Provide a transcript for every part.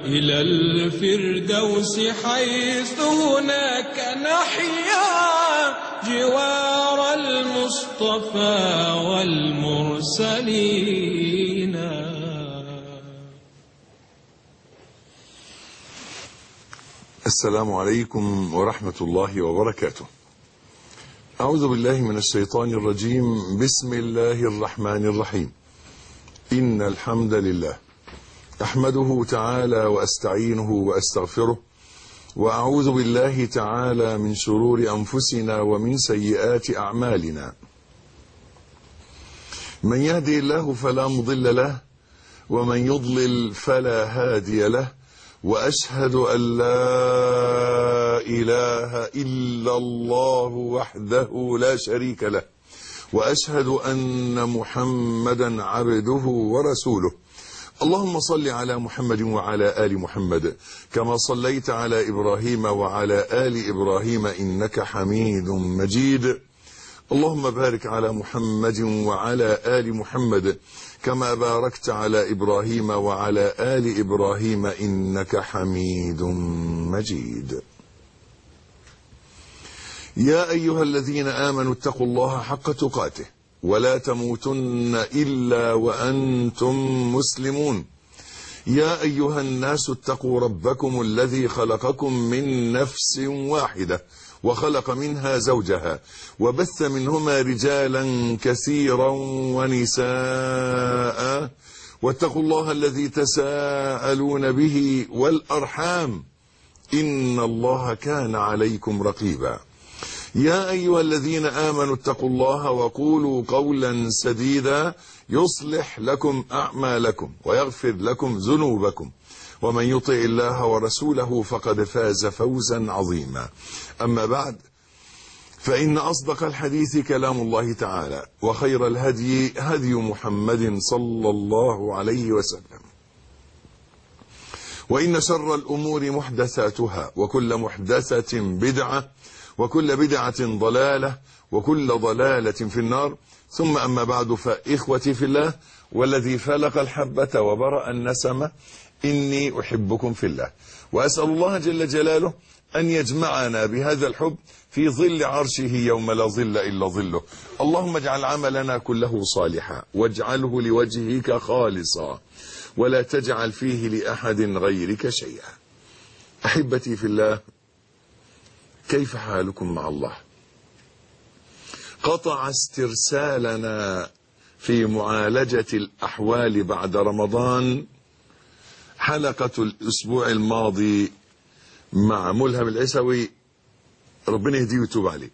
إلى الفردوس حيث هناك نحيا جوار المصطفى والمرسلين. السلام عليكم ورحمة الله وبركاته. أعوذ بالله من الشيطان الرجيم. بسم الله الرحمن الرحيم. إن الحمد لله أحمده تعالى وأستعينه وأستغفره، وأعوذ بالله تعالى من شرور أنفسنا ومن سيئات أعمالنا. من يهدي الله فلا مضل له، ومن يضلل فلا هادي له، وأشهد أن لا إله إلا الله وحده لا شريك له، وأشهد أن محمدا عبده ورسوله. اللهم صل على محمد وعلى آل محمد كما صليت على إبراهيم وعلى آل إبراهيم إنك حميد مجيد. اللهم بارك على محمد وعلى آل محمد كما باركت على إبراهيم وعلى آل إبراهيم إنك حميد مجيد. يا أيها الذين آمنوا اتقوا الله حق تقاته ولا تموتن إلا وأنتم مسلمون. يا أيها الناس اتقوا ربكم الذي خلقكم من نفس واحدة وخلق منها زوجها وبث منهما رجالا كثيرا ونساء، واتقوا الله الذي تساءلون به والأرحام إن الله كان عليكم رقيبا. يا أيها الذين آمنوا اتقوا الله وقولوا قولا سديدا يصلح لكم أعمالكم ويغفر لكم ذنوبكم، ومن يطع الله ورسوله فقد فاز فوزا عظيما. أما بعد، فإن أصدق الحديث كلام الله تعالى، وخير الهدي هدي محمد صلى الله عليه وسلم، وإن شر الأمور محدثاتها، وكل محدثة بدعة، وكل بدعة ضلالة، وكل ضلالة في النار. ثم أما بعد، فإخوتي في الله والذي فلق الحبة وبرأ النسمة، إني أحبكم في الله، وأسأل الله جل جلاله أن يجمعنا بهذا الحب في ظل عرشه يوم لا ظل إلا ظله. اللهم اجعل عملنا كله صالحا، واجعله لوجهك خالصا، ولا تجعل فيه لأحد غيرك شيئا. أحبتي في الله، كيف حالكم مع الله؟ قطع استرسالنا في معالجة الأحوال بعد رمضان حلقة الأسبوع الماضي مع ملهم العسوي، ربنا يهديه ويتوب عليه.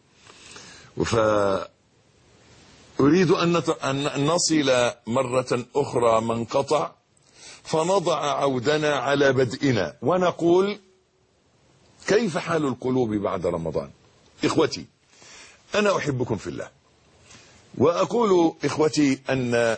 فأريد أن نصل مرة أخرى من قطع، فنضع عودنا على بدئنا ونقول: كيف حال القلوب بعد رمضان؟ إخوتي، أنا أحبكم في الله، وأقول إخوتي أن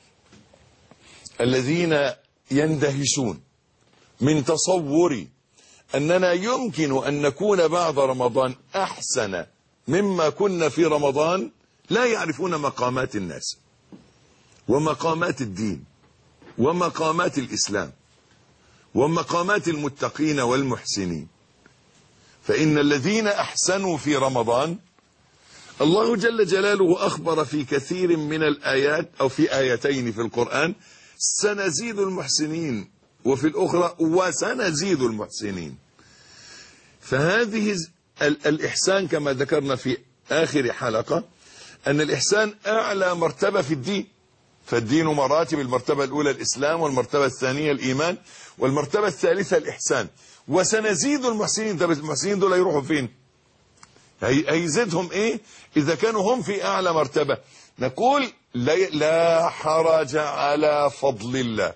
الذين يندهشون من تصوري أننا يمكن أن نكون بعد رمضان أحسن مما كنا في رمضان لا يعرفون مقامات الناس ومقامات الدين ومقامات الإسلام ومقامات المتقين والمحسنين. فإن الذين أحسنوا في رمضان الله جل جلاله أخبر في كثير من الآيات، أو في آيتين في القرآن: سنزيد المحسنين، وفي الأخرى: وسنزيد المحسنين. فهذه الإحسان كما ذكرنا في آخر حلقة أن الإحسان أعلى مرتبة في الدين، فالدين مراتب: المرتبة الأولى الإسلام، والمرتبة الثانية الإيمان، والمرتبة الثالثة الإحسان. وسنزيد المحسنين. طب المحسنين دول يروحوا فين؟ هيزيدهم ايه اذا كانوا هم في اعلى مرتبة؟ نقول: لا حرج على فضل الله.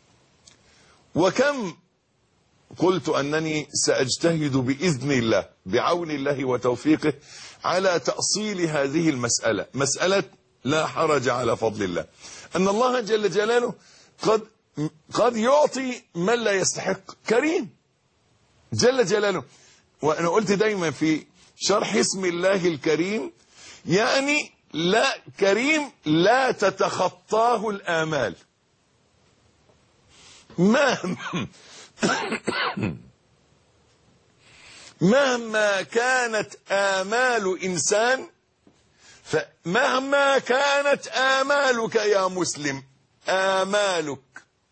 وكم قلت انني ساجتهد باذن الله بعون الله وتوفيقه على تأصيل هذه المسألة، مسألة لا حرج على فضل الله، ان الله جل جلاله قد يعطي من لا يستحق. كريم جل جلاله. وانا قلت دايما في شرح اسم الله الكريم، يعني لا كريم لا تتخطاه الآمال. مهما كانت آمال إنسان، فمهما كانت آمالك يا مسلم آمالك،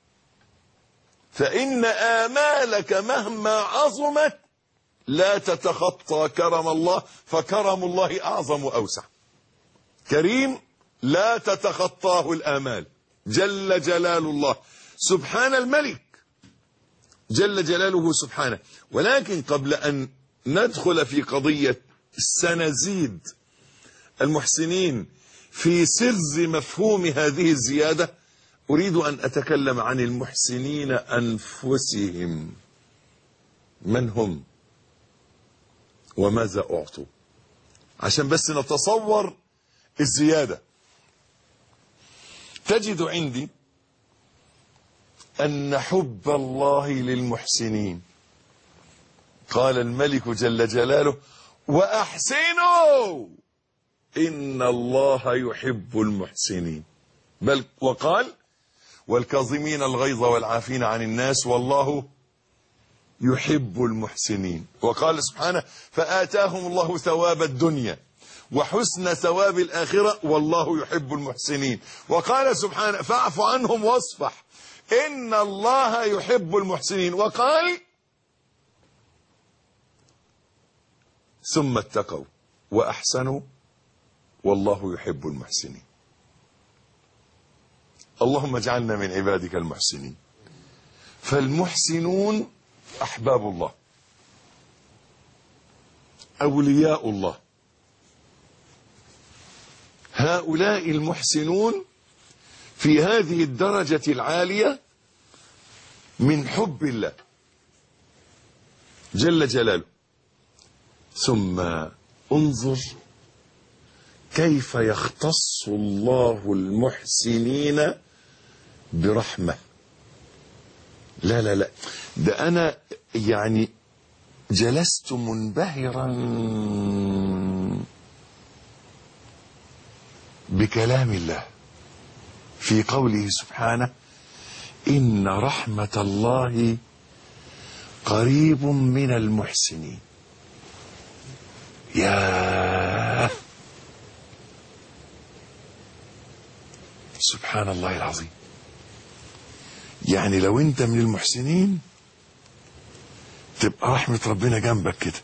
فإن آمالك مهما عظمت لا تتخطى كرم الله، فكرم الله أعظم وأوسع. كريم لا تتخطاه الآمال، جل جلال الله سبحان الملك جل جلاله سبحانه. ولكن قبل أن ندخل في قضية سنزيد المحسنين في سر مفهوم هذه الزيادة، أريد أن أتكلم عن المحسنين أنفسهم. من هم وماذا أعطوا؟ عشان بس نتصور الزيادة. تجد عندي أن حب الله للمحسنين، قال الملك جل جلاله وأحسنوا إن الله يحب المحسنين. بل وقال والكاظمين الغيظ والعافين عن الناس والله يحب المحسنين. وقال سبحانه فآتاهم الله ثواب الدنيا وحسن ثواب الآخرة والله يحب المحسنين. وقال سبحانه فاعف عنهم واصفح إن الله يحب المحسنين. وقال ثم اتقوا وأحسنوا والله يحب المحسنين. اللهم اجعلنا من عبادك المحسنين. فالمحسنون أحباب الله، أولياء الله. هؤلاء المحسنون في هذه الدرجة العالية من حب الله جل جلاله. ثم انظر كيف يختص الله المحسنين برحمة. لا لا لا، ده أنا يعني جلست منبهرا بكلام الله في قوله سبحانه إن رحمة الله قريب من المحسنين. يا سبحان الله العظيم. يعني لو انت من المحسنين تبقى رحمة ربنا جنبك كده.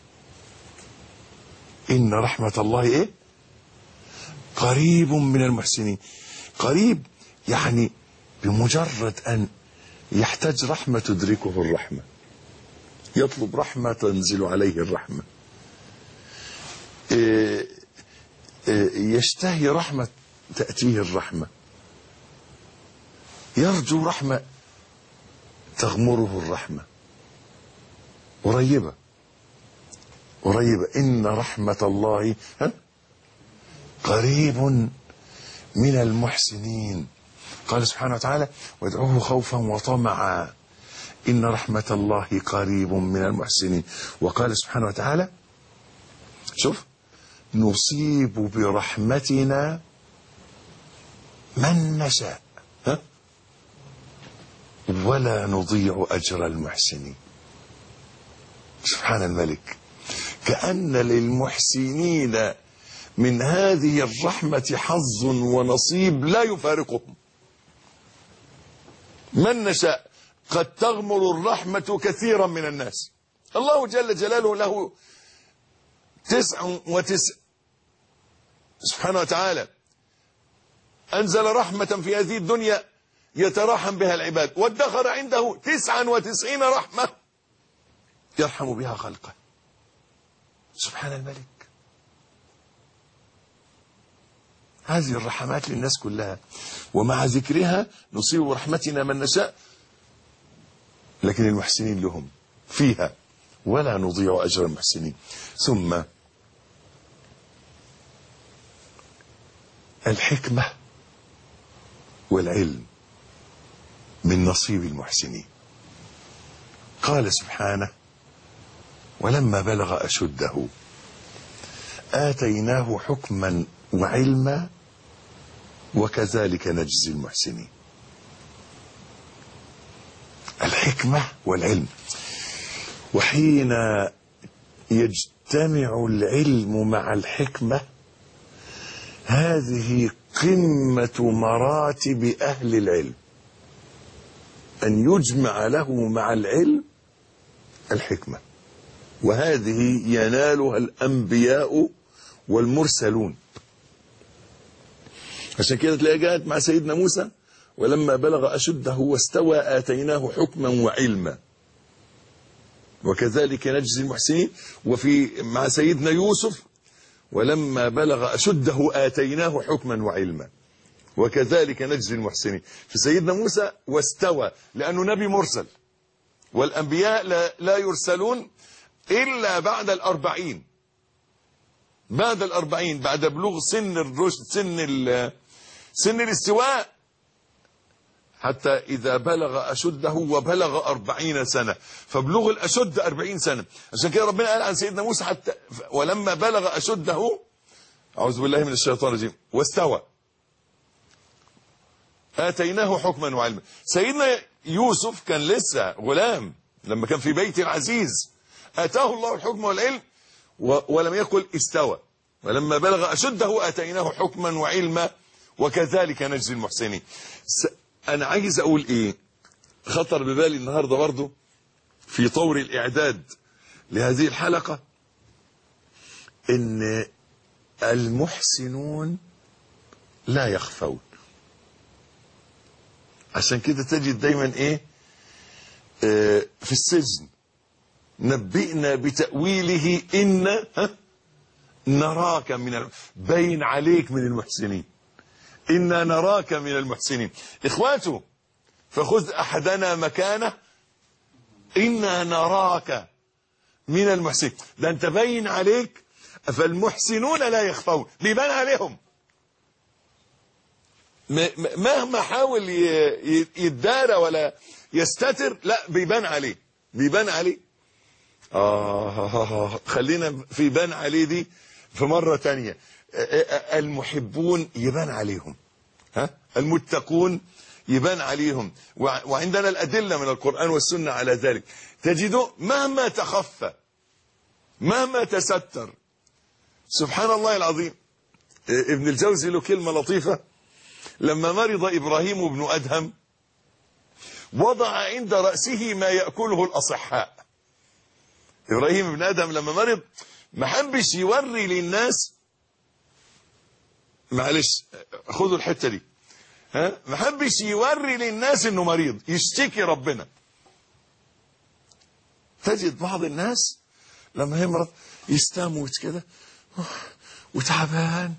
إن رحمة الله إيه؟ قريب من المحسنين. قريب يعني بمجرد أن يحتاج رحمة تدركه الرحمة، يطلب رحمة تنزل عليه الرحمة، يشتهي رحمة تأتيه الرحمة، يرجو رحمة تغمره الرحمة. قريبة قريبة. إن رحمة الله قريب من المحسنين. قال سبحانه وتعالى وادعوه خوفا وطمعا إن رحمة الله قريب من المحسنين. وقال سبحانه وتعالى شوف نصيب برحمتنا من نشاء ولا نضيع أجر المحسنين. سبحان الملك. كأن للمحسنين من هذه الرحمة حظ ونصيب لا يفارقهم. من نشاء. قد تغمر الرحمة كثيرا من الناس. الله جل جلاله له 99 سبحانه وتعالى أنزل رحمة في هذه الدنيا يتراحم بها العباد، وادخر عنده 99 رحمة يرحم بها خلقه. سبحان الملك. هذه الرحمات للناس كلها، ومع ذكرها نصيب رحمتنا من نشاء، لكن المحسنين لهم فيها ولا نضيع أجر المحسنين. ثم الحكمة والعلم من نصيب المحسنين. قال سبحانه ولما بلغ أشده آتيناه حكما وعلما وكذلك نجزي المحسنين. الحكمة والعلم. وحين يجتمع العلم مع الحكمة هذه قمة مراتب أهل العلم، أن يجمع له مع العلم الحكمة، وهذه ينالها الأنبياء والمرسلون. عشان كده تلاقي جاءت مع سيدنا موسى ولما بلغ أشده واستوى آتيناه حكما وعلما وكذلك نجزي المحسنين. وفي مع سيدنا يوسف ولما بلغ أشده آتيناه حكما وعلما وكذلك نجزي المحسنين. في سيدنا موسى واستوى لأنه نبي مرسل، والأنبياء لا يرسلون إلا بعد 40، بعد 40، بعد بلوغ سن الرشد، سن الاستواء، حتى إذا بلغ أشده وبلغ 40 سنة، فبلوغ الأشد 40 سنة. عشان كده ربنا قال عن سيدنا موسى حتى ولما بلغ أشده، أعوذ بالله من الشيطان الرجيم، واستوى آتيناه حكما وعلما. سيدنا يوسف كان لسه غلام لما كان في بيت العزيز، آتاه الله الحكم والعلم ولم يقل استوى. ولما بلغ أشده آتيناه حكما وعلما وكذلك نجزي المحسنين. أنا عايز أقول إيه، خطر ببالي النهاردة برضو في طور الإعداد لهذه الحلقة، إن المحسنون لا يخفون. عشان كده تجد دايما إيه في السجن، نبئنا بتأويله إن نراك باين عليك من المحسنين، إنا نراك من المحسنين. إخواته فخذ أحدنا مكانه إنا نراك من المحسنين. ده أنت باين عليك. فالمحسنون لا يخفون، بيبان عليهم مهما حاول يدارى ولا يستتر، لا بيبان عليه، بيبان عليه. خلينا في بان عليه دي في مرة تانية. المحبون يبان عليهم، المتقون يبان عليهم. وعندنا الأدلة من القرآن والسنة على ذلك. تجده مهما تخفى مهما تستر. سبحان الله العظيم. ابن الجوزي له كلمة لطيفة. لما مرض إبراهيم بن أدهم وضع عند رأسه ما يأكله الأصحاء. إبراهيم بن أدهم لما مرض ما حبش يوري للناس، معلش خذوا الحتة دي، ما حبش يوري للناس انه مريض، يشتكي ربنا. تجد بعض الناس لما يمرض يستموت كده وتعبان.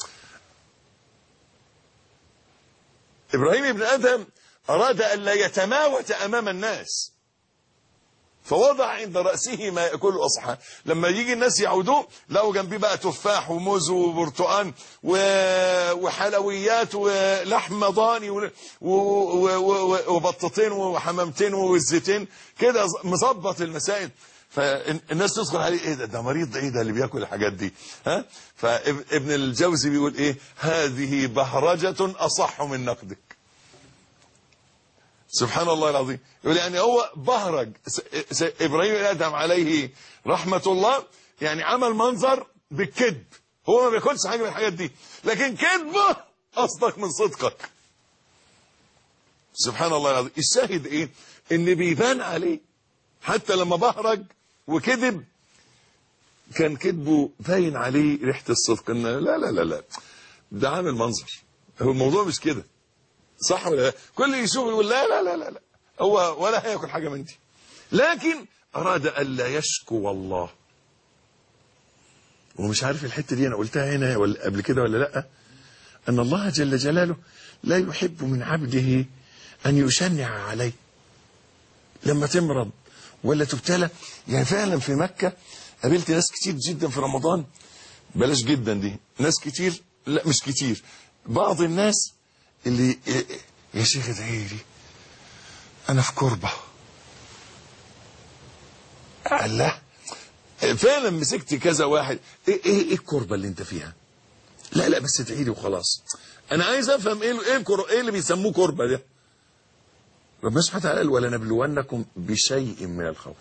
إبراهيم بن أدهم أراد أن لا يتماوت أمام الناس، فوضع عند رأسه ما يأكله الأصحاب. لما يجي الناس يعودوه لقوا جنبيه بقى تفاح وموز وبرتقان وحلويات ولحمة ضاني وبطتين وحمامتين ووزتين كده، مظبط المسائل. فالناس تدخل عليه، ايه ده مريض، ايه ده اللي بياكل الحاجات دي؟ فابن الجوزي بيقول ايه، هذه بهرجة أصح من نقدك. سبحان الله العظيم. يقول يعني هو بهرج إبراهيم بن أدهم عليه رحمة الله، يعني عمل منظر بالكذب. هو ما بياكلش حاجة من الحاجات دي، لكن كذبه أصدق من صدقك. سبحان الله العظيم. الشاهد ايه، ان بيبان عليه حتى لما بهرج وكذب كان كذبه باين عليه ريحة الصدق. إن لا لا لا لا ده عامل منظر، هو الموضوع مش كده، صح ولا لا؟ كل يشوف يقول لا لا لا لا هو ولا هياكل حاجة من دي، لكن أراد ألا يشكو الله. ومش عارف الحتة دي أنا قلتها هنا ولا قبل كده ولا لا، أن الله جل جلاله لا يحب من عبده أن يشنع عليه لما تمرض ولا تبتلى. يعني فعلا في مكة قابلت ناس كتير جدا في رمضان، بلاش جدا دي، ناس كتير، لا مش كتير، بعض الناس اللي يا شيخ ادعي لي انا في كربة. الله، فعلا مسكت كذا واحد، ايه الكربة اللي انت فيها؟ لا بس ادعي لي وخلاص، انا عايز افهم ايه اللي بيسموه كربة ده. ربنا سبحانه وتعالى قال ولنبلونكم بشيء من الخوف،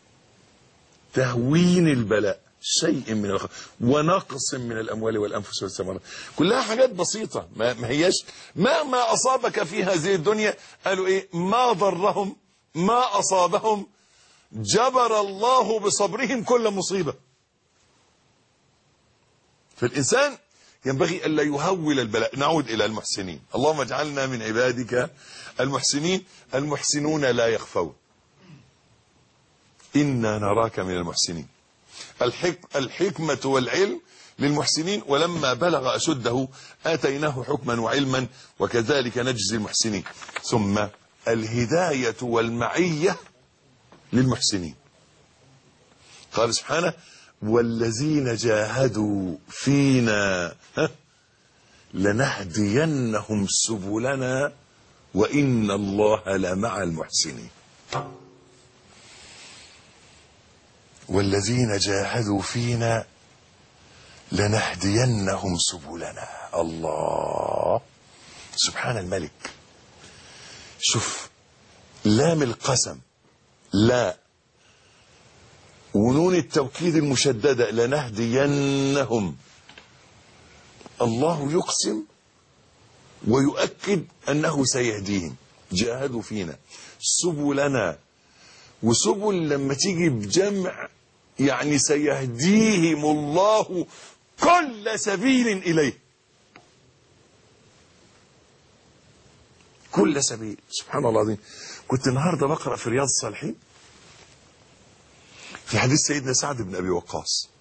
تهوين البلاء، شيء من الخوف ونقص من الأموال والأنفس والثمرات، كلها حاجات بسيطة ما هياش. ما أصابك في هذه الدنيا قالوا إيه؟ ما ضرهم ما أصابهم جبر الله بصبرهم كل مصيبة. فالإنسان ينبغي ألا يهول البلاء. نعود إلى المحسنين. اللهم اجعلنا من عبادك المحسنين. المحسنون لا يخفون، إنا نراك من المحسنين. الحكمة والعلم للمحسنين، ولما بلغ أشده آتيناه حكما وعلما وكذلك نجزي المحسنين. ثم الهداية والمعية للمحسنين. قال سبحانه والذين جاهدوا فينا لنهدينهم سبلنا وإن الله لمع المحسنين. والذين جاهدوا فينا لنهدينهم سبلنا. الله سبحان الملك. شوف لام القسم لا ونون التوكيد المشددة لنهدينهم. الله يقسم ويؤكد أنه سيهديهم. جاهدوا فينا سبلنا، وسبل لما تيجي بجمع يعني سيهديهم الله كل سبيل إليه، كل سبيل. سبحان الله العظيم. كنت النهارده بقرأ في رياض الصالحين في حديث سيدنا سعد بن أبي وقاص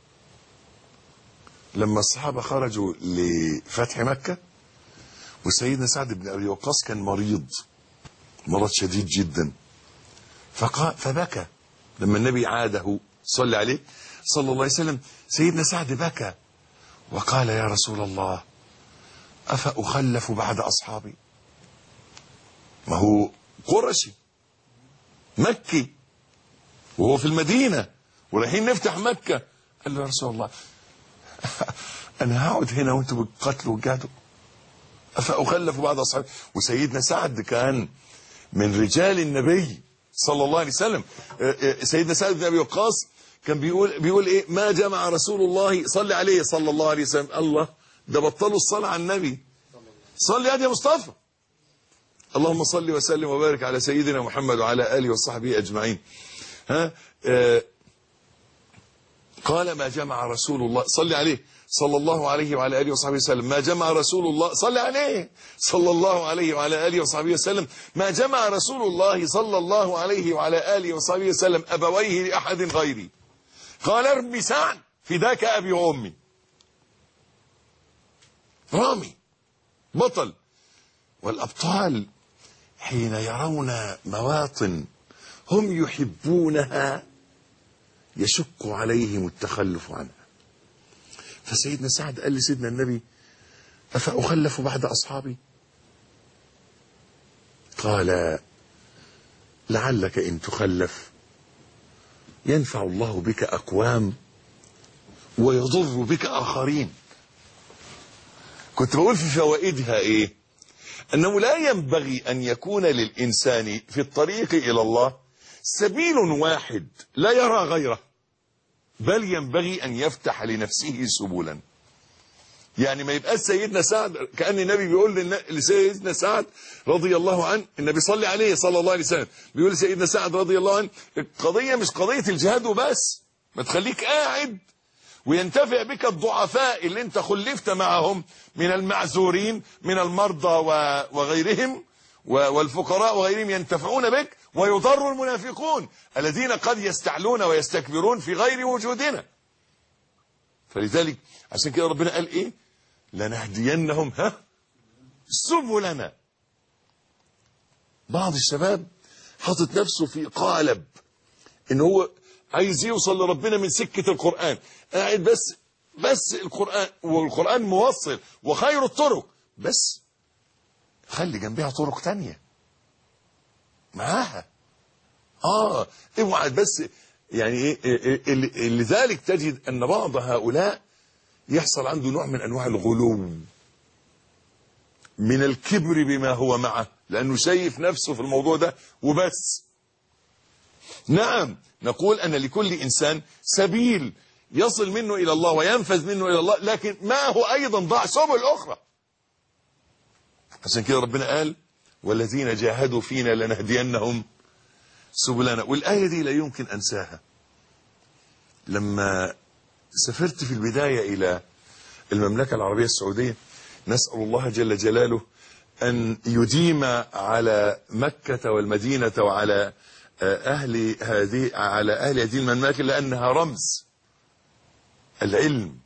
لما الصحابة خرجوا لفتح مكة، وسيدنا سعد بن أبي وقاص كان مرض شديد جدا، فبكى لما النبي عاده صلى عليه صلى الله عليه وسلم. سيدنا سعد بكى وقال يا رسول الله أفأخلف بعد أصحابي؟ ما هو قرشي مكي وهو في المدينة ورايحين نفتح مكة. قال له يا رسول الله أنا هقعد هنا وانتم بالقتل والجهد، أفأخلف بعد أصحابي؟ وسيدنا سعد كان من رجال النبي صلى الله عليه وسلم. سيدنا سعد بن أبي وقاص كان بيقول إيه؟ ما جمع رسول الله صلى عليه صلى الله عليه وسلم. الله ده بطلوا الصلاة على النبي. صلي يا مصطفى. اللهم صل وسلم وبارك على سيدنا محمد وعلى آله وصحبه أجمعين. قال ما جمع رسول الله صلى عليه صلى الله عليه وعلى آله وصحبه وسلم ما جمع رسول الله صلى عليه صلى الله عليه وعلى آله وصحبه وسلم ما جمع رسول الله صلى الله عليه وعلى آله وصحبه وسلم أبويه لأحد غيري. قال ارمي سعد فداك أبي وأمي. رامي بطل. والأبطال حين يرون مواطن هم يحبونها يشق عليهم التخلف عنها. فسيدنا سعد قال لسيدنا النبي أفأخلف بعد أصحابي؟ قال لعلك إن تخلف ينفع الله بك أقوام ويضر بك آخرين. كنت بقول في فوائدها إيه؟ أنه لا ينبغي أن يكون للإنسان في الطريق إلى الله سبيل واحد لا يرى غيره، بل ينبغي أن يفتح لنفسه سبلا. يعني ما يبقى سيدنا سعد كأن النبي بيقول لسيدنا سعد رضي الله عنه، النبي صلى عليه صلى الله عليه وسلم بيقول لسيدنا سعد رضي الله عنه القضية مش قضية الجهاد وبس، ما تخليك قاعد وينتفع بك الضعفاء اللي انت خلفت معهم من المعذورين من المرضى وغيرهم والفقراء وغيرهم، ينتفعون بك، ويضر المنافقون الذين قد يستعلون ويستكبرون في غير وجودنا. فلذلك عشان كده ربنا قال ايه؟ لنهدينهم سبلنا. بعض الشباب حاطط نفسه في قالب ان هو عايز يوصل لربنا من سكة القرآن، قاعد بس القرآن، والقرآن موصل وخير الطرق، بس خلي جنبها طرق تانية معاها. اوعى بس يعني ايه. لذلك تجد ان بعض هؤلاء يحصل عنده نوع من انواع الغلو من الكبر بما هو معه لأنه شايف نفسه في الموضوع ده وبس. نعم نقول أن لكل إنسان سبيل يصل منه إلى الله وينفذ منه إلى الله، لكن معه أيضا ضع سبل أخرى. عشان كده ربنا قال والذين جاهدوا فينا لنهدينهم سبلنا. والآية دي لا يمكن أنساها. لما سافرت في البداية إلى المملكة العربية السعودية، نسأل الله جل جلاله أن يديم على مكة والمدينة وعلى أهل هذه المملكة، لأنها رمز العلم.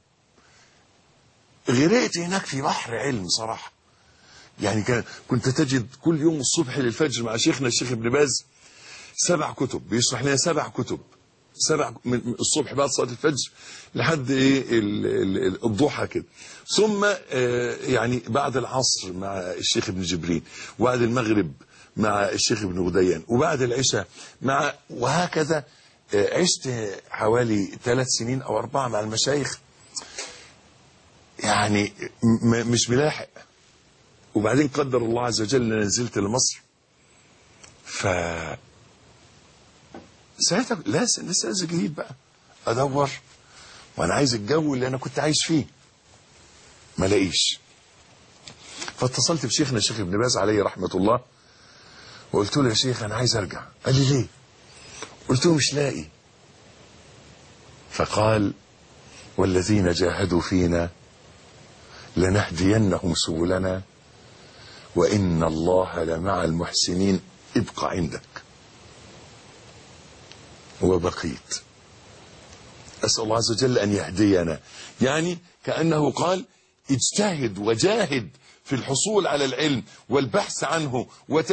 غرقت هناك في بحر علم صراحة. يعني كنت تجد كل يوم الصبح للفجر مع شيخنا الشيخ ابن باز 7 كتب بيشرح لنا، 7 كتب، 7 من الصبح بعد صلاة الفجر لحد الضحى كده. ثم يعني بعد العصر مع الشيخ ابن جبرين، وبعد المغرب مع الشيخ ابن غديان، وبعد العشاء مع، وهكذا. عشت حوالي 3 سنين أو 4 مع المشايخ، يعني مش ملاحق. وبعدين قدر الله عز وجل أن نزلت لمصر، ساعتها لسه نازل جديد بقى ادور، وانا عايز الجو اللي انا كنت عايش فيه، ما لاقيش. فاتصلت بشيخنا الشيخ ابن باز عليه رحمه الله، وقلت له يا شيخ انا عايز ارجع. قال لي ليه؟ قلت له مش لاقي. فقال والذين جاهدوا فينا لنهدينهم سبلنا وان الله لمع المحسنين، ابقى عندك وبقيت. أسأل الله عز وجل أن يهدينا. يعني كأنه قال اجتهد وجاهد في الحصول على العلم والبحث عنه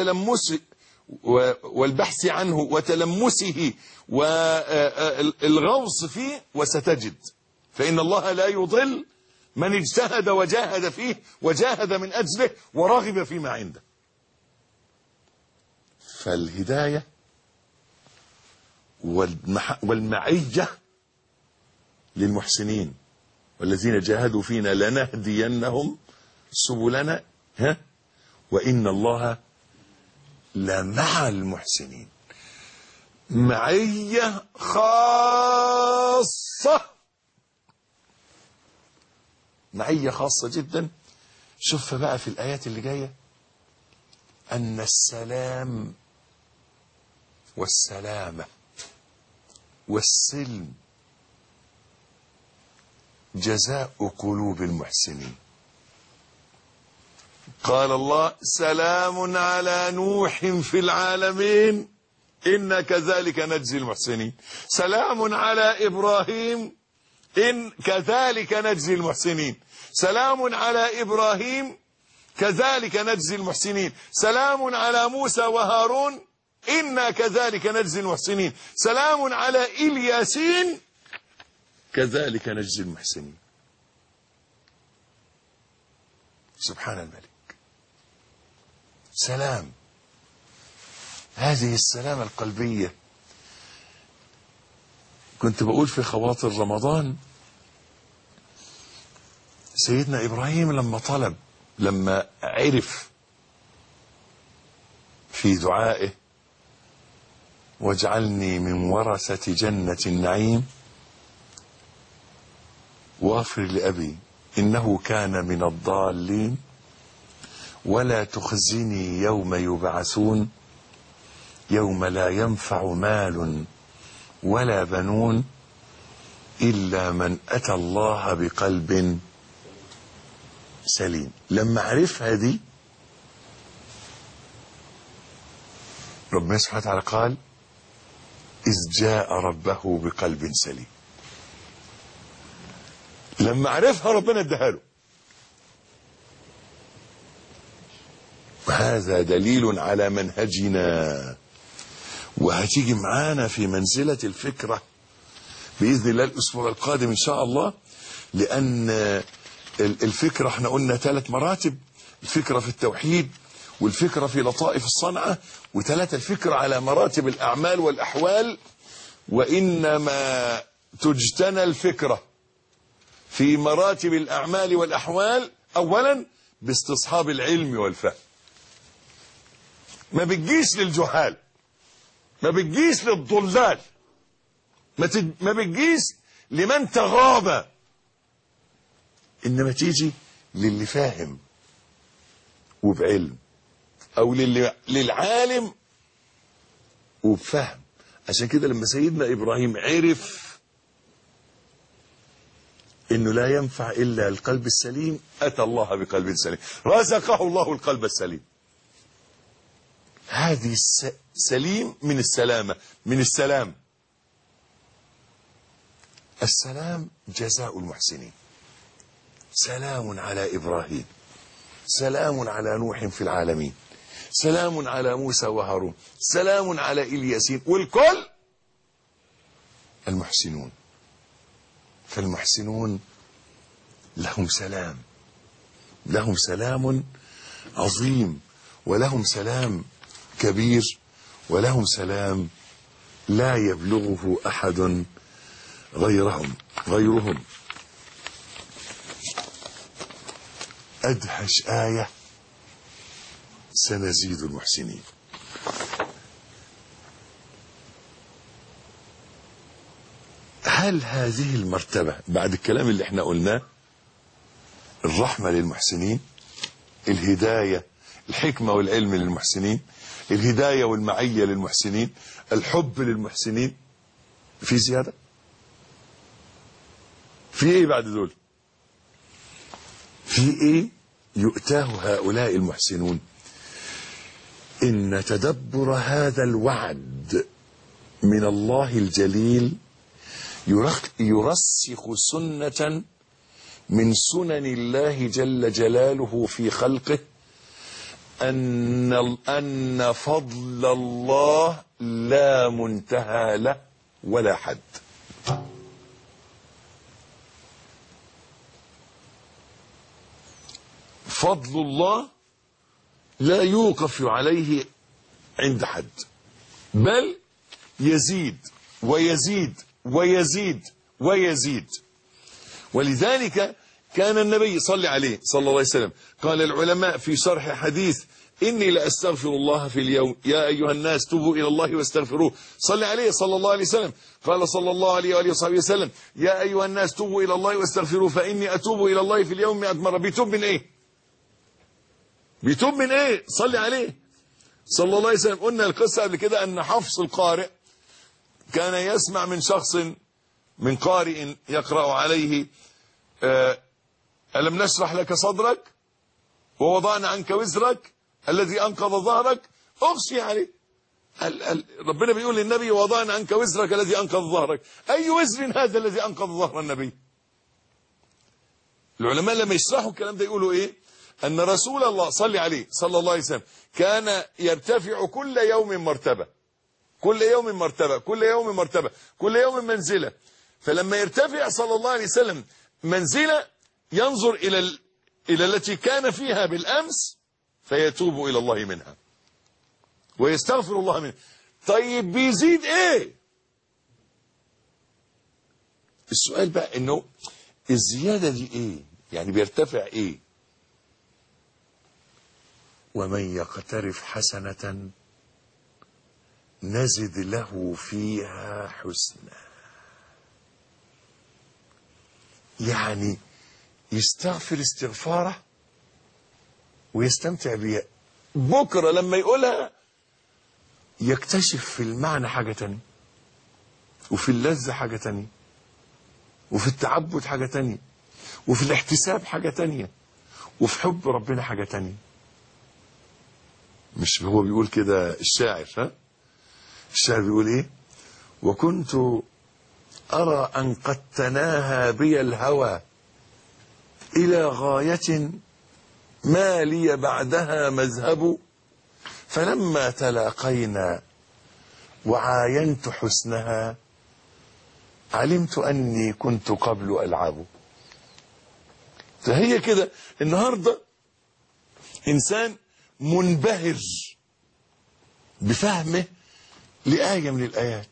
وتلمسه والغوص فيه، وستجد، فإن الله لا يضل من اجتهد وجاهد فيه وجاهد من أجله ورغب فيما عنده. فالهداية والمعية للمحسنين، والذين جاهدوا فينا لنهدينهم سبلنا وإن الله لمع المحسنين. معية خاصة، معية خاصة جدا. شوف بقى في الآيات اللي جاية أن السلام والسلامة والسلم جزاء قلوب المحسنين. قال الله سلام على نوح في العالمين إنا كذلك نجزي المحسنين. سلام على إبراهيم إن كذلك نجزي المحسنين. سلام على إبراهيم كذلك نجزي المحسنين. سلام على موسى وهارون إنا كذلك نجزي المحسنين. سلام على إلياسين كذلك نجزي المحسنين. سبحان الملك. سلام، هذه السلامة القلبية. كنت بقول في خواطر رمضان سيدنا إبراهيم لما عرف في دعائه واجعلني من ورثة جنة النعيم واغفر لأبي إنه كان من الضالين ولا تخزني يوم يبعثون يوم لا ينفع مال ولا بنون إلا من أتى الله بقلب سليم. لما عرفها دي ربنا سبحانه وتعالى قال إذ جاء ربه بقلب سليم. لما عرفها ربنا اداها له. وهذا دليل على منهجنا، وهتيجي معانا في منزلة الفكرة بإذن الله الأسبوع القادم إن شاء الله. لأن الفكرة احنا قلنا 3 مراتب: الفكرة في التوحيد، والفكرة في لطائف الصنعة، و3 الفكرة على مراتب الأعمال والأحوال. وإنما تجتنى الفكرة في مراتب الأعمال والأحوال أولا باستصحاب العلم والفهم. ما بتجيش للجهال، ما بتجيش للضلال، ما بتجيش لمن تغاضى، انما تيجي للي فاهم وبعلم، او للعالم وبفهم. عشان كده لما سيدنا ابراهيم عرف انه لا ينفع الا القلب السليم، اتى الله بقلب سليم، رزقه الله القلب السليم. هذه سليم من السلامة، من السلام. السلام جزاء المحسنين. سلام على إبراهيم، سلام على نوح في العالمين، سلام على موسى وهارون، سلام على الياسين، والكل المحسنون. فالمحسنون لهم سلام، لهم سلام عظيم، ولهم سلام كبير، ولهم سلام لا يبلغه أحد غيرهم. أدهش آية سنزيد المحسنين. هل هذه المرتبة بعد الكلام اللي احنا قلناه، الرحمة للمحسنين، الهداية، الحكمة والعلم للمحسنين، الهداية والمعية للمحسنين، الحب للمحسنين، في زيادة؟ في ايه بعد دول؟ في ايه يؤتاه هؤلاء المحسنون؟ إن تدبر هذا الوعد من الله الجليل يرسخ سنة من سنن الله جل جلاله في خلقه، أن فضل الله لا منتهى له ولا حد. فضل الله لا يوقف عليه عند حد، بل يزيد ويزيد ويزيد ويزيد. ولذلك كان النبي صلى عليه صلى الله عليه وسلم، قال العلماء في شرح حديث إني لأستغفر الله في اليوم يا أيها الناس توبوا إلى الله واستغفروه، صلى عليه صلى الله عليه وسلم، قال صلى الله عليه وآله وصحبه وسلم يا أيها الناس توبوا إلى الله واستغفروه فإني أتوب إلى الله في اليوم 100 مرة. بيتوب من إيه؟ بيتوب من إيه؟ صلى عليه صلى الله عليه وسلم. قلنا القصة قبل كده أن حفص القارئ كان يسمع من شخص، من قارئ يقرأ عليه ألم نشرح لك صدرك ووضعنا عنك وزرك الذي أنقض ظهرك، أغشي عليه. ربنا بيقول للنبي وضعنا عنك وزرك الذي أنقض ظهرك، أي وزر هذا الذي أنقض ظهر النبي؟ العلماء لما يشرحوا الكلام ده يقولوا إيه؟ أن رسول الله صلى عليه صلى الله عليه وسلم كان يرتفع كل يوم مرتبة، كل يوم مرتبة، كل يوم مرتبة، كل يوم منزلة. فلما يرتفع صلى الله عليه وسلم منزلة ينظر إلى التي كان فيها بالأمس فيتوب إلى الله منها ويستغفر الله منها. طيب بيزيد إيه؟ السؤال بقى إنه الزيادة دي إيه؟ يعني بيرتفع إيه؟ ومن يقترف حسنة نزد له فيها حسنا. يعني يستغفر استغفاره ويستمتع بها، بكرة لما يقولها يكتشف في المعنى حاجة تانية، وفي اللذة حاجة تانية، وفي التعبد حاجة تانية، وفي الاحتساب حاجة تانية، وفي حب ربنا حاجة تانية. مش هو بيقول كده الشاعر؟ ها؟ الشاعر بيقول ايه؟ وكنت أرى أن قد تناهى بي الهوى إلى غاية ما لي بعدها مذهب، فلما تلاقينا وعاينت حسنها علمت أني كنت قبل ألعب. فهي كده النهاردة إنسان منبهر بفهمه لآية من الآيات.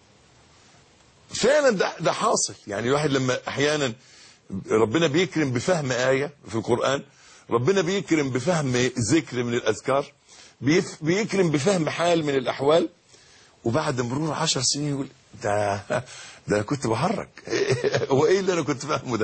فعلا ده حاصل. يعني الواحد لما أحيانا ربنا بيكرم بفهم آية في القرآن، ربنا بيكرم بفهم ذكر من الأذكار، بيكرم بفهم حال من الأحوال، وبعد مرور 10 سنين يقول ده أنا كنت بهرج. هو إيه اللي أنا كنت فاهمه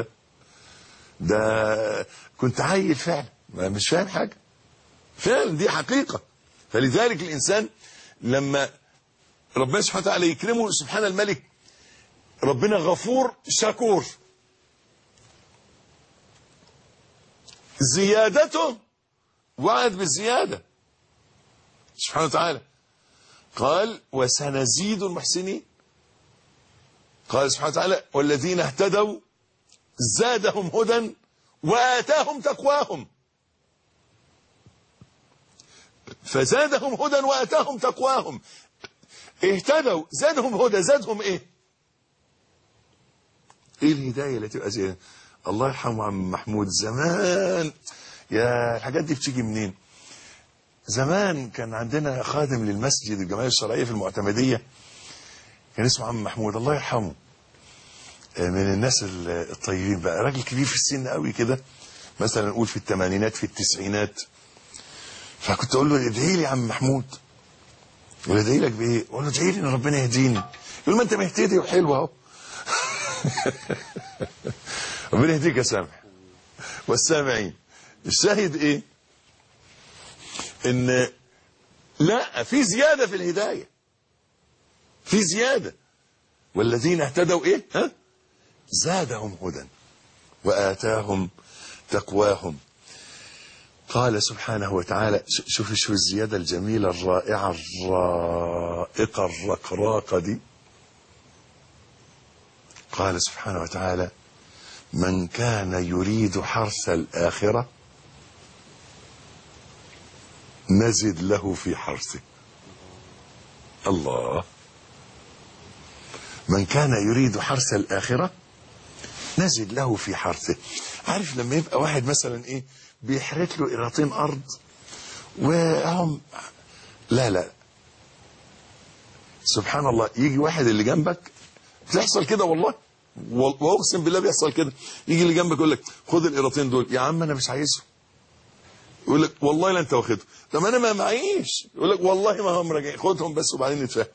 ده كنت عيل فعلا مش فاهم حاجة فعلا، دي حقيقة. فلذلك الإنسان لما ربنا سبحانه وتعالى يكرمه، سبحان الملك، ربنا غفور شكور، زيادته وعد بالزيادة سبحانه وتعالى. قال وسنزيد المحسنين. قال سبحانه وتعالى والذين اهتدوا زادهم هدى وآتاهم تقواهم. فزادهم هدى وآتاهم تقواهم. اهتدوا زادهم هدى، زادهم ايه الهداية اللي تبقى زي الله يرحمه عم محمود زمان. يا الحاجات دي بتيجي منين؟ زمان كان عندنا خادم للمسجد الجمعية الشرعية في المعتمدية، كان اسمه عم محمود الله يرحمه، من الناس الطيبين بقى، راجل كبير في السن قوي كده، مثلا نقول في الثمانينات في التسعينات. فكنت اقول له ادعي لي يا عم محمود. يقول ادعي لك بايه؟ اقول له ادعي لي ان ربنا يهديني. يقول ما انت مهتدي وحلو اهو. ربنا يهديك يا سامح والسامعين. الشاهد ايه؟ ان لا، في زيادة في الهداية، في زيادة. والذين اهتدوا ايه زادهم هدى وآتاهم تقواهم. قال سبحانه وتعالى، شوف الزيادة الجميلة الرائعة الرائقة الرقراقة دي. قال سبحانه وتعالى من كان يريد حرث الآخرة نزد له في حرثه. الله. من كان يريد حرث الآخرة نزد له في حرثه. عارف لما يبقى واحد مثلا ايه بيحرث له قيراطين أرض وهم لا سبحان الله، يجي واحد اللي جنبك، بتحصل كده والله، واقسم بالله بيحصل كده، يجي اللي جنبك يقول لك خد القيراطين دول. يا عم انا مش عايزهم. يقول لك والله لا انت واخدهم. طب انا ما معيش. يقول لك والله ما هم راجعين، خدهم بس وبعدين نتفاهم.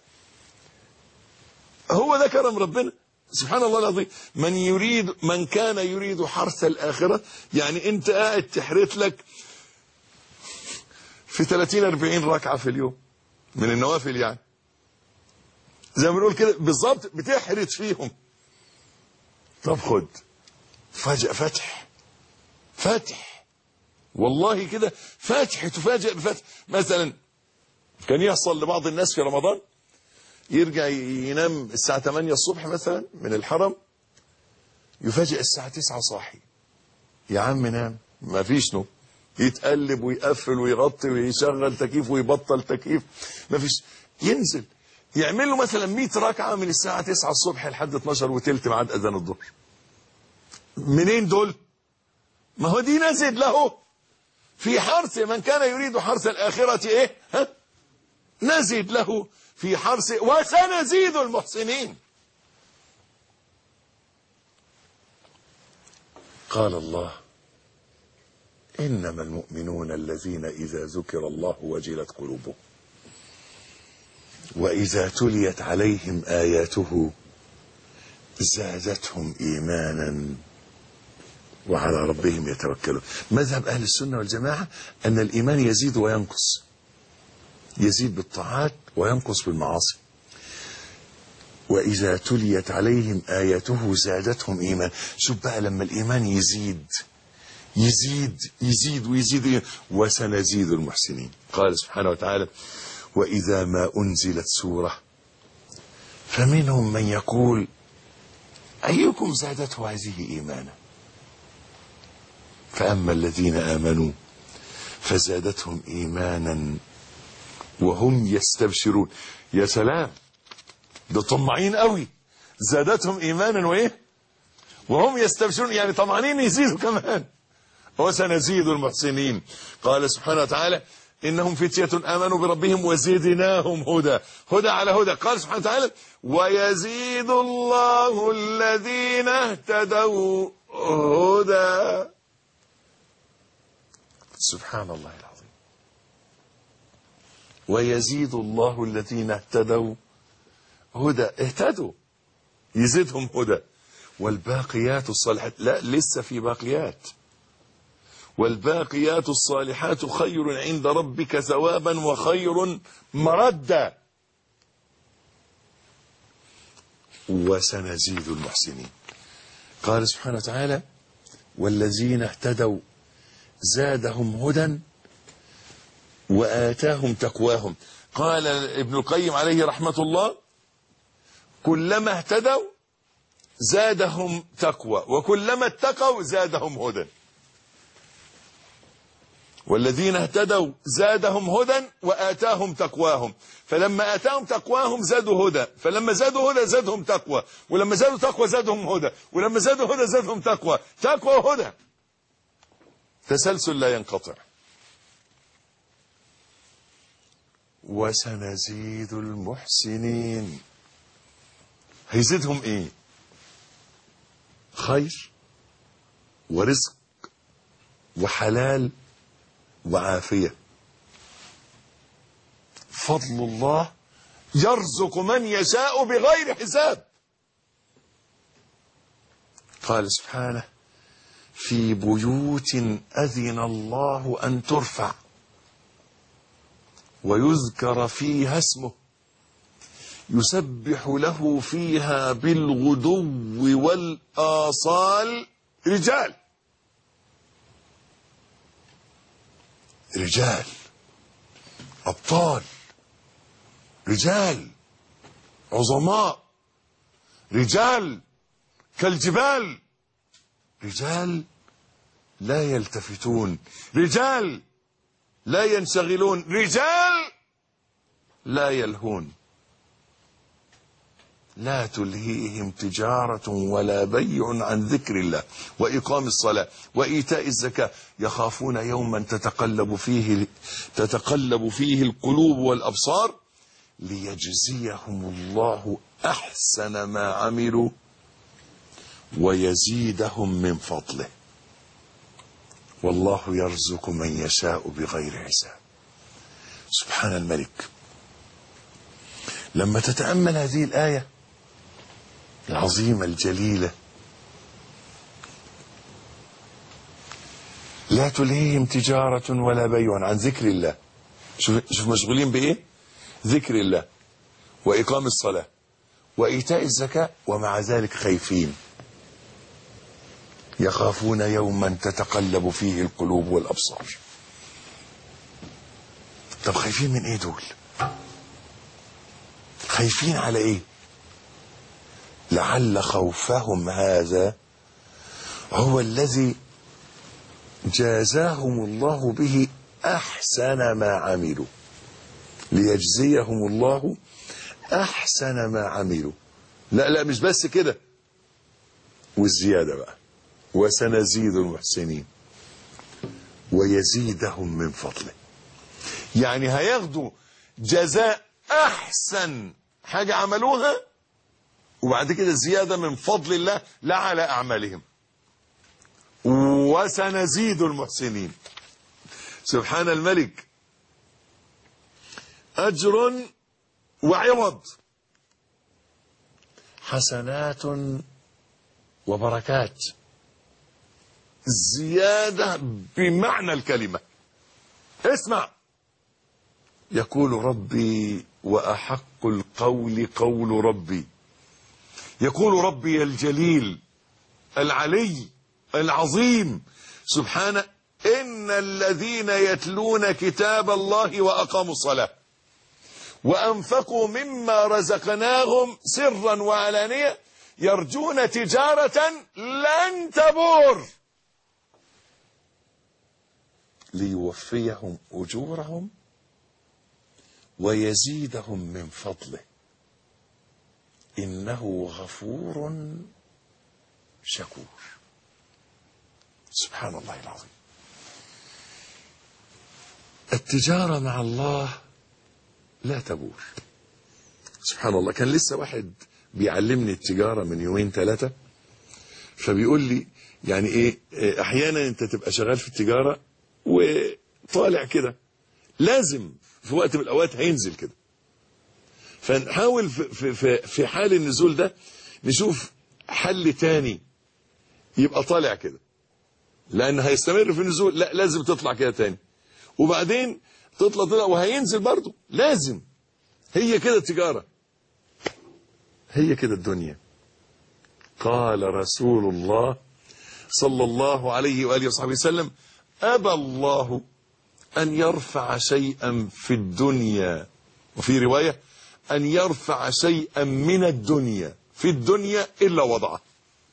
هو ده كرم ربنا سبحان الله العظيم. من كان يريد حرث الآخرة، يعني انت قاعد تحرث لك في 30-40 ركعة في اليوم من النوافل، يعني زي ما بنقول كده بالظبط بتحرث فيهم. طب خد فجأة فتح والله كده، فتح تفاجئ بفتح. مثلا كان يحصل لبعض الناس في رمضان يرجع ينام الساعة 8 الصبح مثلا من الحرم، يفاجئ الساعة 9 صاحي. يا عم نام، ما فيش نوم، يتقلب ويقفل ويغطي ويشغل تكييف ويبطل تكييف، ما فيش. ينزل يعمل له مثلا 100 ركعة من الساعة 9 الصبح لحد 12 وثلث ميعاد أذان الظهر. منين دول؟ ما هو دي نزد له في حرث. من كان يريد حرث الآخرة ايه نزد له في حرث وسنزيد المحسنين. قال الله إنما المؤمنون الذين إذا ذكر الله وجلت قلوبهم وإذا تليت عليهم آياته زادتهم إيمانا وعلى ربهم يتوكلون. مذهب أهل السنة والجماعة أن الإيمان يزيد وينقص، يزيد بالطاعات وينقص بالمعاصي. وإذا تليت عليهم آياته زادتهم إيمان. شوف بقى لما الإيمان يزيد يزيد يزيد ويزيد. وسنزيد المحسنين. قال سبحانه وتعالى وإذا ما أنزلت سورة فمنهم من يقول أيكم زادته هذه إيمانا فأما الذين آمنوا فزادتهم إيمانا وهم يستبشرون. يا سلام، ده طمعين قوي. زادتهم إيمانا وإيه وهم يستبشرون، يعني طمعانين يزيدوا كمان. وسنزيد المحسنين. قال سبحانه وتعالى إنهم فتية آمنوا بربهم وزدناهم هدى. هدى على هدى. قال سبحانه وتعالى ويزيد الله الذين اهتدوا هدى. سبحان الله العظيم. ويزيد الله الذين اهتدوا هدى. اهتدوا يزيدهم هدى. والباقيات الصالحات، لا لسه في باقيات. والباقيات الصالحات خير عند ربك ثوابا وخير مردا وسنزيد المحسنين. قال سبحانه وتعالى والذين اهتدوا زادهم هدى وآتاهم تقواهم. قال ابن القيم عليه رحمة الله كلما اهتدوا زادهم تقوى وكلما اتقوا زادهم هدى. والذين اهتدوا زادهم هدى وآتاهم تقواهم، فلما آتاهم تقواهم زادوا هدى، فلما زادوا هدى زادهم تقوى، ولما زادوا تقوى زادهم هدى، ولما زادوا هدى زادهم تقوى، تقوى وهدى، تسلسل لا ينقطع. وسنزيد المحسنين. هيزيدهم ايه؟ خير ورزق وحلال وعافية. فضل الله يرزق من يشاء بغير حساب. قال سبحانه في بيوت أذن الله أن ترفع ويذكر فيها اسمه يسبح له فيها بالغدو والآصال رجال أبطال، رجال عظماء، رجال كالجبال، رجال لا يلتفتون، رجال لا ينشغلون، رجال لا يلهون. لا تلهيهم تجارة ولا بيع عن ذكر الله وإقام الصلاة وإيتاء الزكاة يخافون يوما تتقلب فيه القلوب والأبصار ليجزيهم الله أحسن ما عملوا ويزيدهم من فضله والله يرزق من يشاء بغير حساب. سبحان الملك. لما تتأمل هذه الآية العظيمة الجليلة لا تلهيهم تجارة ولا بيع عن ذكر الله. شوف مشغولين بإيه؟ ذكر الله وإقام الصلاة وإيتاء الزكاة، ومع ذلك خايفين يخافون يوما تتقلب فيه القلوب والأبصار. طب خايفين من إيه دول؟ خايفين على إيه؟ لعل خوفهم هذا هو الذي جازاهم الله به أحسن ما عملوا، ليجزيهم الله أحسن ما عملوا. لا مش بس كده، والزيادة بقى وسنزيد المحسنين ويزيدهم من فضله. يعني هياخدوا جزاء أحسن حاجة عملوها وبعد كده زيادة من فضل الله لا على أعمالهم. وسنزيد المحسنين. سبحان الملك. أجر وعوض، حسنات وبركات، زيادة بمعنى الكلمة. اسمع، يقول ربي وأحق القول قول ربي، يقول ربي الجليل العلي العظيم سبحانه إن الذين يتلون كتاب الله وأقاموا الصلاة وأنفقوا مما رزقناهم سرا وعلانية يرجون تجارة لن تبور ليوفيهم أجورهم ويزيدهم من فضله إنه غفور شكور. سبحان الله العظيم. التجارة مع الله لا تبور. سبحان الله. كان لسه واحد بيعلمني التجارة من يومين ثلاثة، فبيقول لي يعني ايه، احيانا انت تبقى شغال في التجارة وطالع كده لازم في وقت من الأوقات هينزل كده. فنحاول في حال النزول ده نشوف حل تاني يبقى طالع كده، لأن هيستمر في النزول، لا لازم تطلع كده تاني، وبعدين تطلع وهينزل برضو لازم. هي كده التجارة، هي كده الدنيا. قال رسول الله صلى الله عليه وآله وصحبه وسلم: أبى الله أن يرفع شيئا في الدنيا، وفي رواية أن يرفع شيئا من الدنيا في الدنيا إلا وضعه.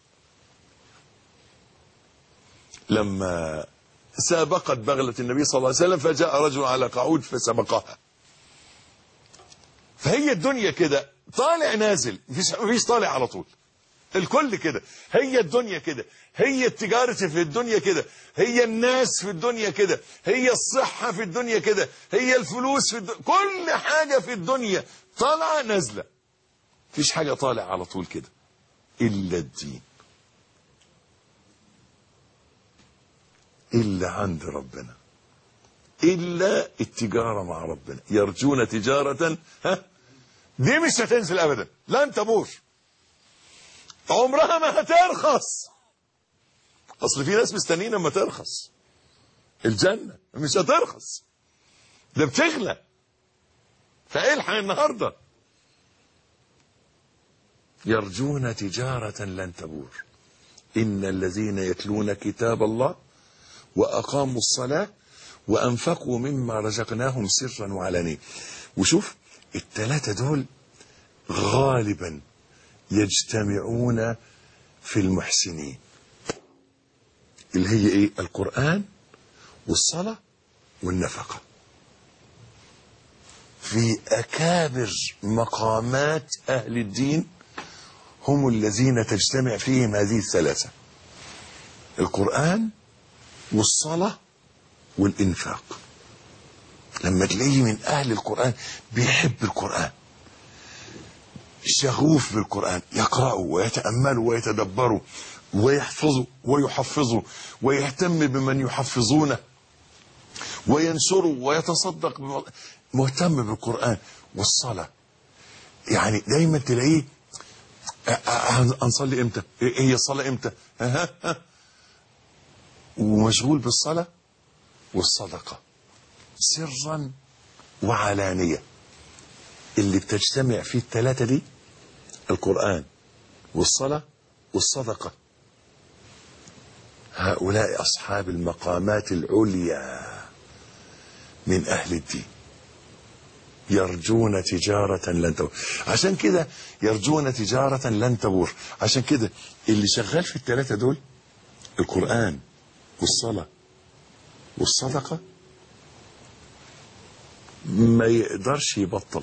لما سابقت بغلة النبي صلى الله عليه وسلم فجاء رجل على قعود فسبقها. فهي الدنيا كده طالع نازل، مفيش طالع على طول، الكل كده. هي الدنيا كده، هي التجارة في الدنيا كده، هي الناس في الدنيا كده، هي الصحة في الدنيا كده، هي الفلوس في الدنيا، كل حاجة في الدنيا طالعة نازلة، مفيش حاجة طالع على طول كده إلا الدين، إلا عند ربنا، إلا التجارة مع ربنا. يرجون تجارة دي مش هتنزل أبدا، لن تبور، عمرها ما هترخص. أصل في ناس مستنين لما ترخص الجنة، مش هترخص، ده بتغلى، فالحق النهاردة. يرجون تجارة لن تبور إن الذين يتلون كتاب الله وأقاموا الصلاة وأنفقوا مما رزقناهم سرا وعلانية. وشوف الثلاثة دول غالبا يجتمعون في المحسنين، اللي هي ايه؟ القرآن والصلاة والنفقة. في أكابر مقامات أهل الدين هم الذين تجتمع فيهم هذه الثلاثة: القرآن والصلاة والإنفاق. لما تلاقيه من أهل القرآن بيحب القرآن، شغوف بالقرآن، يقرأه ويتأمله ويتدبره ويحفظه ويحفظه ويهتم بمن يحفظونه وينشره ويتصدق، مهتم بالقرآن. والصلاة يعني دايما تلاقيه هنصلي امتى؟ ايه هي الصلاة امتى؟ ومشغول بالصلاة والصدقة سرا وعلانية. اللي بتجتمع فيه الثلاثة دي، القرآن والصلاة والصدقة، هؤلاء أصحاب المقامات العليا من أهل الدين. يرجون تجارة لن تبور. عشان كده يرجون تجارة لن تبور. عشان كده اللي شغال في الثلاثة دول، القرآن والصلاة والصدقة، ما يقدرش يبطل،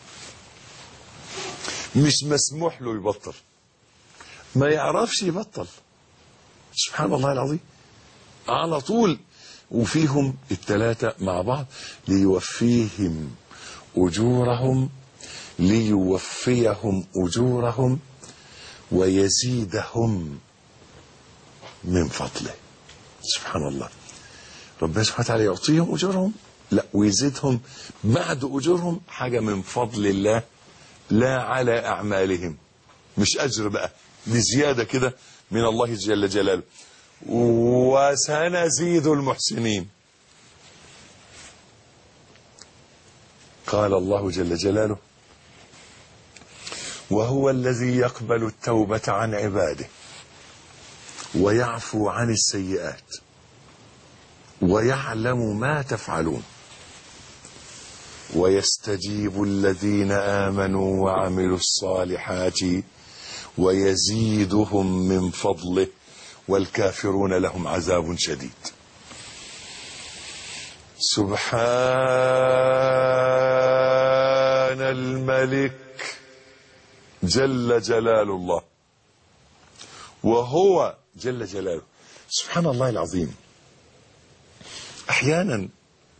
مش مسموح له يبطل، ما يعرفش يبطل. سبحان الله العظيم، على طول. وفيهم الثلاثة مع بعض: ليوفيهم أجورهم، ليوفيهم أجورهم ويزيدهم من فضله. سبحان الله، ربنا سبحانه وتعالى يعطيهم أجورهم، لا ويزيدهم بعد أجورهم حاجة من فضل الله، لا على أعمالهم، مش أجر بقى، لزيادة كده من الله جل جلاله. وسنزيد المحسنين. قال الله جل جلاله: وهو الذي يقبل التوبة عن عباده ويعفو عن السيئات ويعلم ما تفعلون ويستجيب الذين آمنوا وعملوا الصالحات ويزيدهم من فضله والكافرون لهم عذاب شديد. سبحان الملك جل جلال الله، وهو جل جلاله. سبحان الله العظيم. احيانا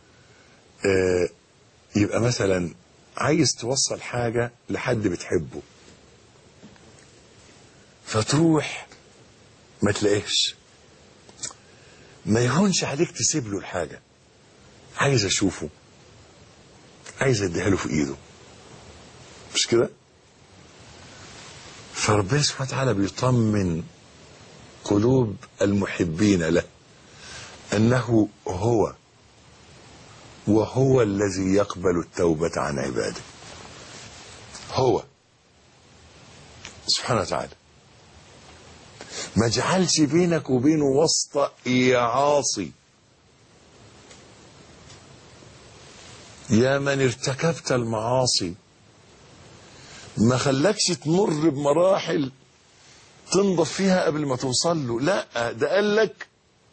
يبقى مثلا عايز توصل حاجة لحد بتحبه، فتروح ما تلاقيش، ما يهونش عليك تسيب له الحاجة، عايز اشوفه، عايز يديها له في ايده، مش كده؟ فربنا سبحانه وتعالى بيطمن قلوب المحبين له انه هو وهو الذي يقبل التوبة عن عباده. هو سبحانه وتعالى ما جعلش بينك وبينه واسطة يا عاصي، يا من ارتكبت المعاصي، ما خلكش تمر بمراحل تنضف فيها قبل ما توصل له. لا، ده قال لك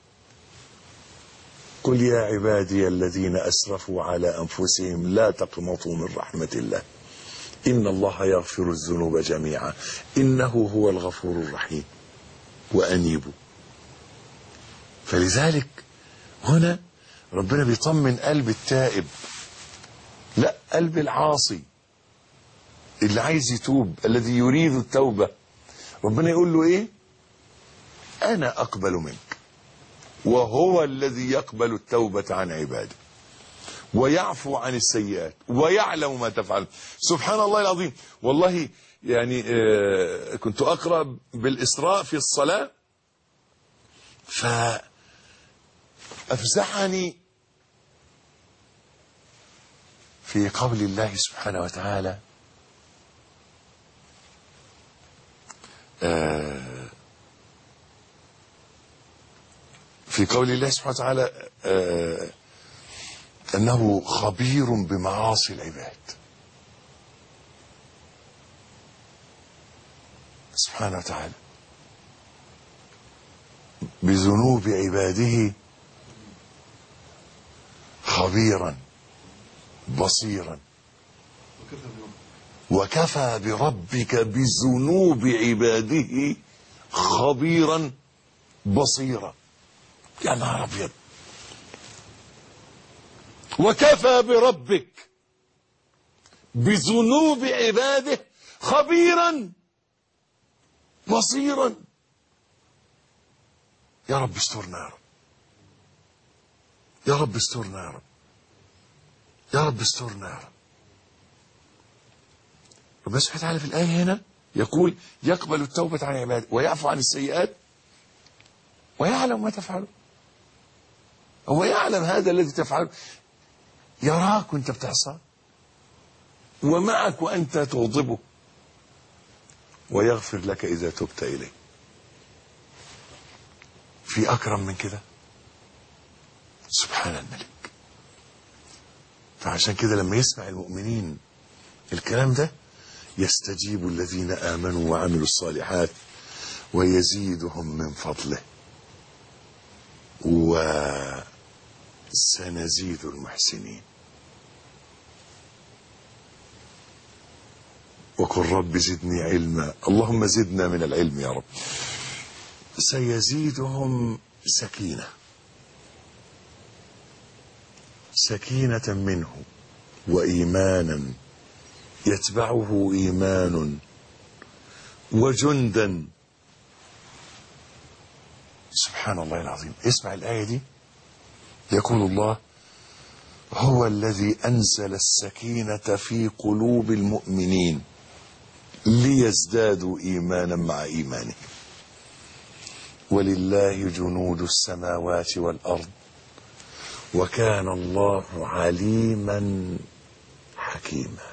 قل يا عبادي الذين أسرفوا على أنفسهم لا تقنطوا من رحمة الله إن الله يغفر الذنوب جميعا إنه هو الغفور الرحيم وأنيبوا. فلذلك هنا ربنا بيطمن قلب التائب، لا قلب العاصي اللي عايز يتوب، الذي يريد التوبة. ربنا يقول له ايه؟ انا اقبل منك، وهو الذي يقبل التوبة عن عباده ويعفو عن السيئات ويعلم ما تفعل. سبحان الله العظيم. والله يعني كنت اقرأ بالإسراء في الصلاة فأفزعني في قول الله سبحانه وتعالى في قول الله سبحانه وتعالى أنه خبير بمعاصي العباد. سبحانه وتعالى بذنوب عباده خبيرا بصيرا. وكفى بربك بذنوب عباده خبيرا بصيرا. يا نهار ابيض. وكفى بربك بذنوب عباده خبيرا بصيرا. يا رب استرنا يا رب، يا رب استرنا يا رب، يا رب استرنا يا رب. ربنا سبحانه وتعالى في الآية هنا يقول يقبل التوبة عن عباده ويعفو عن السيئات ويعلم ما تفعله. هو يعلم هذا الذي تفعله، يراك وانت بتعصى ومعك وانت تغضبه ويغفر لك إذا تبت إليه. في أكرم من كده؟ سبحان الملك. فعشان كده لما يسمع المؤمنين الكلام ده يستجيب الذين آمنوا وعملوا الصالحات ويزيدهم من فضله وسنزيد المحسنين. وقل رب زدني علما. اللهم زدنا من العلم يا رب. سيزيدهم سكينة، سكينة منه وإيمانا يتبعه إيمان وجندا. سبحان الله العظيم. اسمع الآية دي. يقول الله هو الذي أنزل السكينة في قلوب المؤمنين ليزدادوا إيمانا مع إيمانهم ولله جنود السماوات والأرض وكان الله عليما حكيما.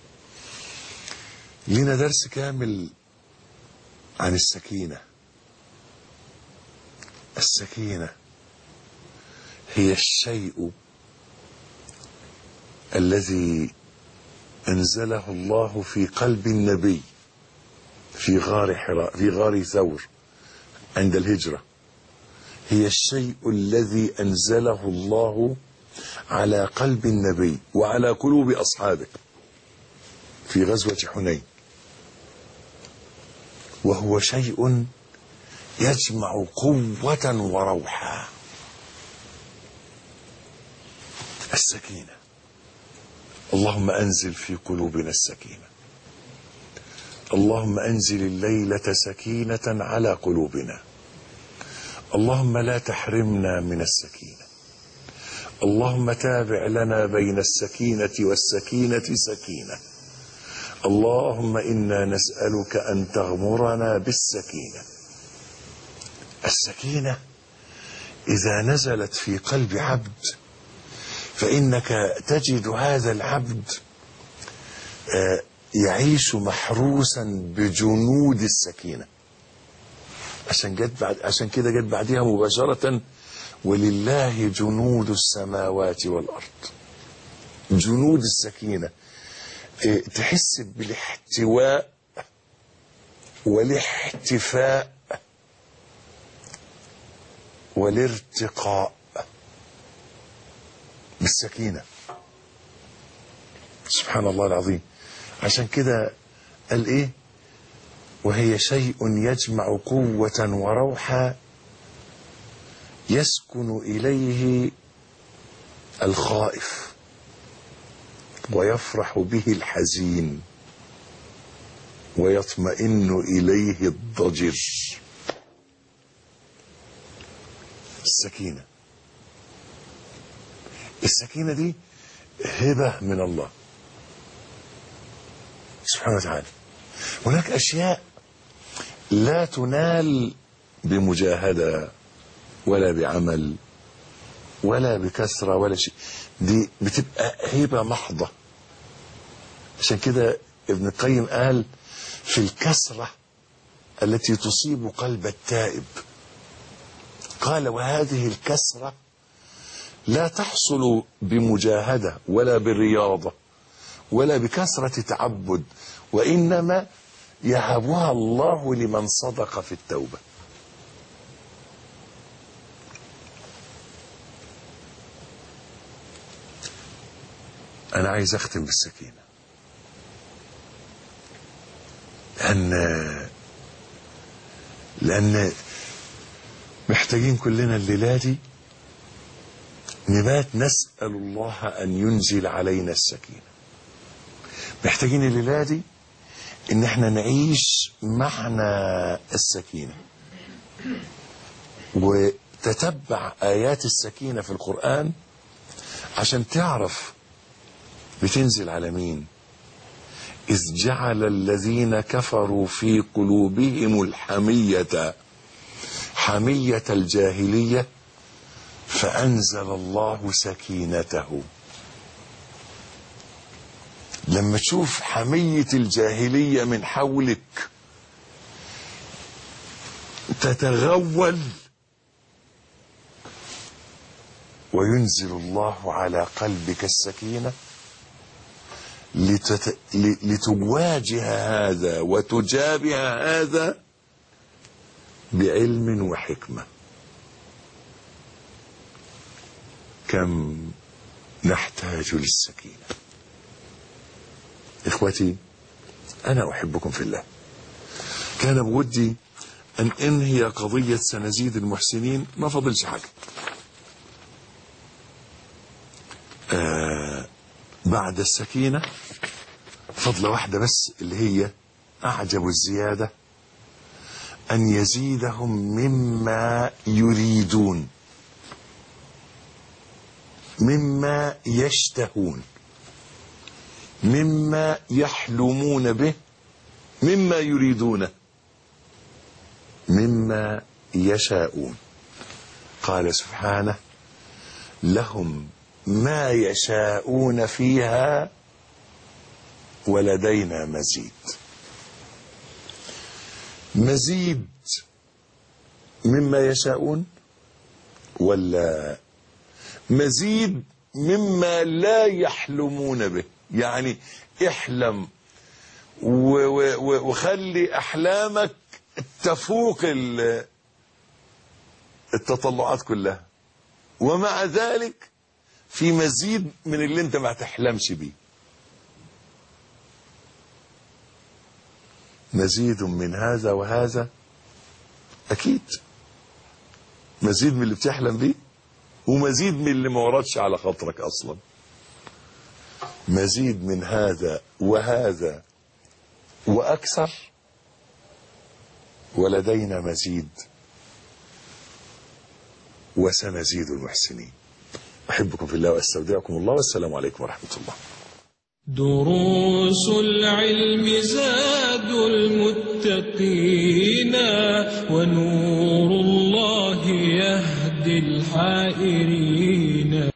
لنا درس كامل عن السكينة. السكينة هي الشيء الذي أنزله الله في قلب النبي في غار حراء، في غار ثور عند الهجرة. هي الشيء الذي أنزله الله على قلب النبي وعلى قلوب أصحابه في غزوة حنين. وهو شيء يجمع قوة وروحا. السكينة. اللهم أنزل في قلوبنا السكينة. اللهم أنزل الليلة سكينة على قلوبنا. اللهم لا تحرمنا من السكينة. اللهم تابع لنا بين السكينة والسكينة سكينة. اللهم إنا نسألك أن تغمرنا بالسكينة. السكينة إذا نزلت في قلب عبد فإنك تجد هذا العبد يعيش محروسا بجنود السكينة. عشان كده جت بعدها مباشرة ولله جنود السماوات والأرض. جنود السكينة تحس بالاحتواء والاحتفاء والارتقاء بالسكينة. سبحان الله العظيم. عشان كده قال ايه؟ وهي شيء يجمع قوة وروحا يسكن إليه الخائف ويفرح به الحزين ويطمئن إليه الضجر. السكينة. السكينة دي هبة من الله سبحانه وتعالى. هناك أشياء لا تنال بمجاهدة ولا بعمل ولا بكثرة ولا شيء، دي بتبقى هبة محضة. عشان كده ابن القيم قال في الكثرة التي تصيب قلب التائب، قال وهذه الكثرة لا تحصل بمجاهدة ولا بالرياضة ولا بكثرة تعبد، وإنما يهبها الله لمن صدق في التوبة. أنا عايز أختم بالسكينة، لأن محتاجين كلنا الليلة دي نبات نسأل الله أن ينزل علينا السكينة. محتاجين الليلة دي إن احنا نعيش معنى السكينة وتتبع آيات السكينة في القرآن عشان تعرف بتنزل على مين. إذ جعل الذين كفروا في قلوبهم الحمية حمية الجاهلية فأنزل الله سكينته. لما تشوف حمية الجاهلية من حولك تتغول وينزل الله على قلبك السكينة لتواجه هذا وتجابه هذا بعلم وحكمة. كم نحتاج للسكينة. إخوتي أنا أحبكم في الله. كان بودي أن أنهي قضية سنزيد المحسنين، ما فضلش حاجة. بعد السكينة فضلة واحدة بس اللي هي أعجب الزيادة، أن يزيدهم مما يريدون مما يشتهون مما يحلمون به مما يريدون مما يشاءون. قال سبحانه لهم ما يشاءون فيها ولدينا مزيد. مزيد مما يشاءون ولا مزيد مما لا يحلمون به؟ يعني احلم وخلي احلامك تفوق التطلعات كلها، ومع ذلك في مزيد من اللي انت ما تحلمش بيه. مزيد من هذا وهذا، اكيد مزيد من اللي بتحلم بيه ومزيد من اللي ما وردش على خاطرك اصلا. مزيد من هذا وهذا واكثر، ولدينا مزيد وسنزيد المحسنين. أحبكم في الله وأستودعكم الله، والسلام عليكم ورحمة الله. دروس العلم زاد المتقين، ونور الله يهدي الحائرين.